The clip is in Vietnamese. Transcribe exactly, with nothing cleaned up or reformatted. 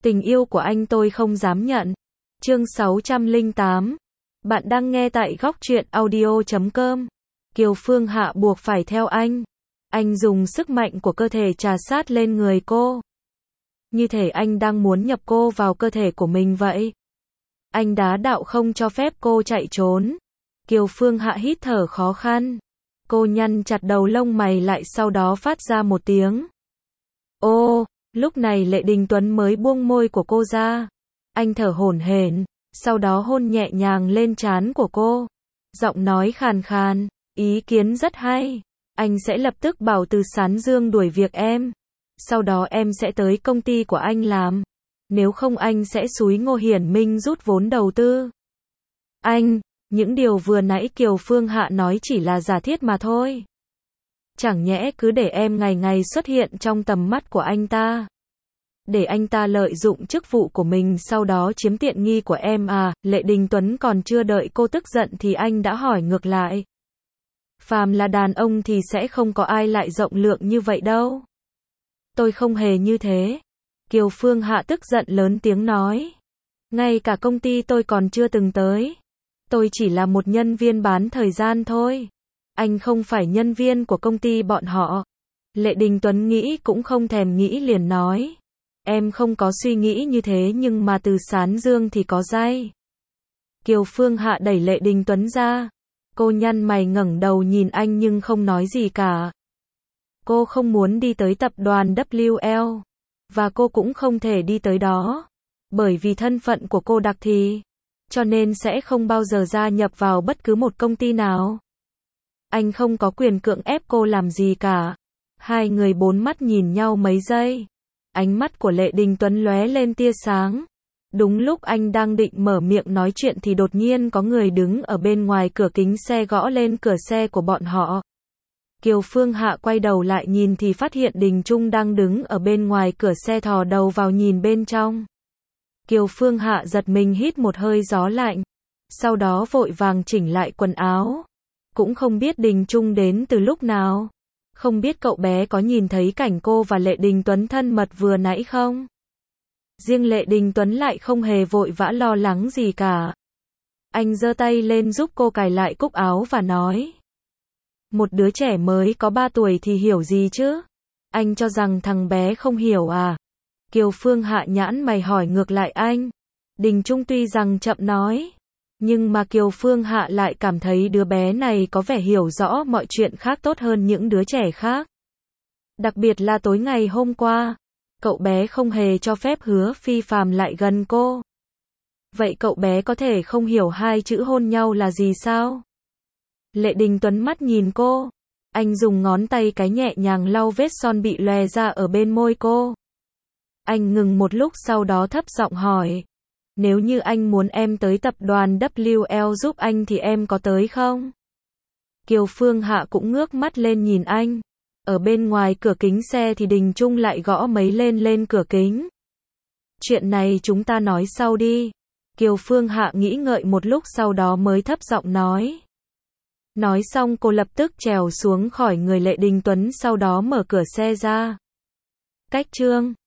Tình yêu của anh tôi không dám nhận. Chương sáu trăm lẻ tám. Bạn đang nghe tại góc truyện audio chấm com. Kiều Phương Hạ buộc phải theo anh. Anh dùng sức mạnh của cơ thể trà sát lên người cô. Như thể anh đang muốn nhập cô vào cơ thể của mình vậy. Anh đá đạo không cho phép cô chạy trốn. Kiều Phương Hạ hít thở khó khăn. Cô nhăn chặt đầu lông mày lại, sau đó phát ra một tiếng. Ô, lúc này Lệ Đình Tuấn mới buông môi của cô ra. Anh thở hổn hển, sau đó hôn nhẹ nhàng lên trán của cô. Giọng nói khàn khàn, ý kiến rất hay. Anh sẽ lập tức bảo Từ Sán Dương đuổi việc em. Sau đó em sẽ tới công ty của anh làm. Nếu không anh sẽ xúi Ngô Hiển Minh rút vốn đầu tư. Anh, những điều vừa nãy Kiều Phương Hạ nói chỉ là giả thiết mà thôi. Chẳng nhẽ cứ để em ngày ngày xuất hiện trong tầm mắt của anh ta. Để anh ta lợi dụng chức vụ của mình sau đó chiếm tiện nghi của em à? Lệ Đình Tuấn còn chưa đợi cô tức giận thì anh đã hỏi ngược lại. Phàm là đàn ông thì sẽ không có ai lại rộng lượng như vậy đâu. Tôi không hề như thế. Kiều Phương Hạ tức giận lớn tiếng nói. Ngay cả công ty tôi còn chưa từng tới. Tôi chỉ là một nhân viên bán thời gian thôi. Anh không phải nhân viên của công ty bọn họ. Lệ Đình Tuấn nghĩ cũng không thèm nghĩ liền nói. Em không có suy nghĩ như thế nhưng mà Từ Sán Dương thì có dây. Kiều Phương Hạ đẩy Lệ Đình Tuấn ra. Cô nhăn mày ngẩng đầu nhìn anh nhưng không nói gì cả. Cô không muốn đi tới tập đoàn W L. Và cô cũng không thể đi tới đó. Bởi vì thân phận của cô đặc thù. Cho nên sẽ không bao giờ gia nhập vào bất cứ một công ty nào. Anh không có quyền cưỡng ép cô làm gì cả. Hai người bốn mắt nhìn nhau mấy giây. Ánh mắt của Lệ Đình Tuấn lóe lên tia sáng. Đúng lúc anh đang định mở miệng nói chuyện thì đột nhiên có người đứng ở bên ngoài cửa kính xe gõ lên cửa xe của bọn họ. Kiều Phương Hạ quay đầu lại nhìn thì phát hiện Đình Trung đang đứng ở bên ngoài cửa xe thò đầu vào nhìn bên trong. Kiều Phương Hạ giật mình hít một hơi gió lạnh. Sau đó vội vàng chỉnh lại quần áo. Cũng không biết Đình Trung đến từ lúc nào. Không biết cậu bé có nhìn thấy cảnh cô và Lệ Đình Tuấn thân mật vừa nãy không? Riêng Lệ Đình Tuấn lại không hề vội vã lo lắng gì cả. Anh giơ tay lên giúp cô cài lại cúc áo và nói. Một đứa trẻ mới có ba tuổi thì hiểu gì chứ? Anh cho rằng thằng bé không hiểu à? Kiều Phương Hạ nhãn mày hỏi ngược lại anh. Đình Trung tuy rằng chậm nói. Nhưng mà Kiều Phương Hạ lại cảm thấy đứa bé này có vẻ hiểu rõ mọi chuyện khác tốt hơn những đứa trẻ khác. Đặc biệt là tối ngày hôm qua. Cậu bé không hề cho phép Hứa Phi Phàm lại gần cô. Vậy cậu bé có thể không hiểu hai chữ hôn nhau là gì sao? Lệ Đình Tuấn mắt nhìn cô. Anh dùng ngón tay cái nhẹ nhàng lau vết son bị lòe ra ở bên môi cô. Anh ngừng một lúc sau đó thấp giọng hỏi. Nếu như anh muốn em tới tập đoàn W L giúp anh thì em có tới không? Kiều Phương Hạ cũng ngước mắt lên nhìn anh. Ở bên ngoài cửa kính xe thì Đình Trung lại gõ mấy lên lên cửa kính. Chuyện này chúng ta nói sau đi. Kiều Phương Hạ nghĩ ngợi một lúc sau đó mới thấp giọng nói. Nói xong cô lập tức trèo xuống khỏi người Lệ Đình Tuấn sau đó mở cửa xe ra. Cách chương